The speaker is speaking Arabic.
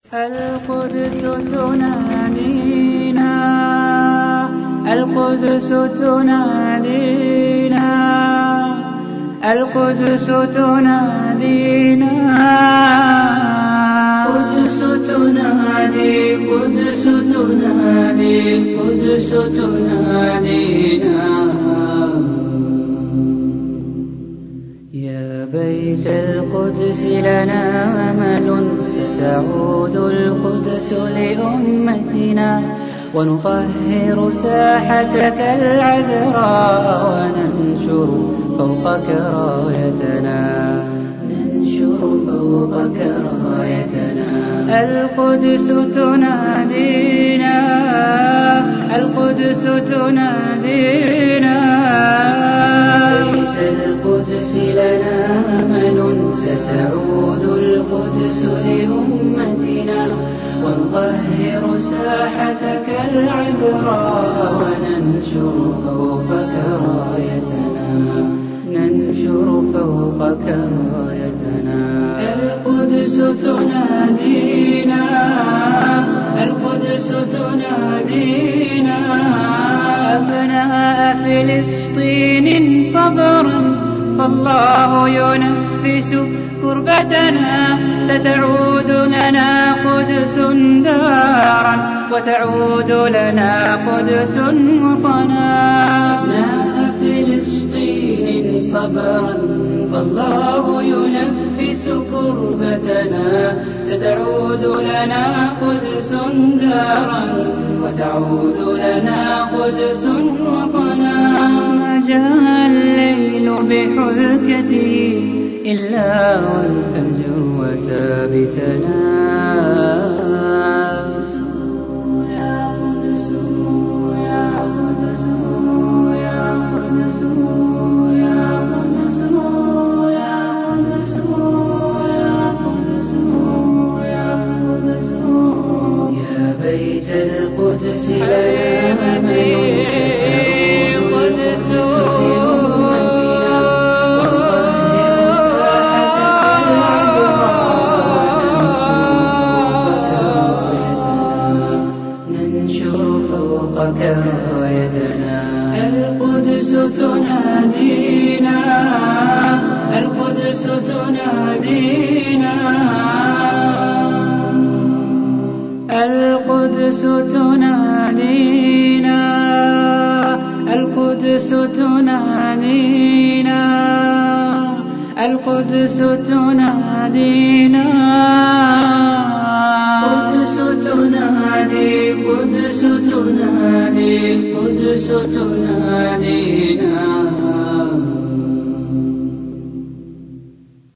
القدس تنادينا، القدس تنادينا، القدس تنادينا، قدس تنادي، قدس تنادي، قدس تنادينا. يا بيت القدس لنا أمل، ستعود القدس لأمتنا، ونطهر ساحتك العذراء، وننشر فوقك رايتنا، ننشر فوقك رايتنا. القدس تنادينا، القدس تنادينا، بيت القدس لنا أمل، ستعود القدس لأمتنا، ونطهر ساحتك العذراء، وننشر فوقك رايتنا، ننشر فوقك رايتنا. القدس تنادينا، القدس تنادينا، أبناء فلسطين صبرا، فالله ينفس كربتنا، ستعود لنا قدس دارا، وتعود لنا قدس وطنا. أبناء فلسطين صبرا، فالله ينفس كربتنا، ستعود لنا قدس دارا، وتعود لنا قدس وطنا. ما جاء الليل بحلكته إلا والفجر أتى بسلام. يا قدس يا قدس يا قدس يا قدس يا قدس يا قدس يا قدس. يا بيت القدس لنا أمل، قدس القدس تنادينا، القدس تنادينا، القدس تنادينا، القدس تنادينا، القدس تنادينا، قدس تنادي، قدس تنادي، قدس تنادي.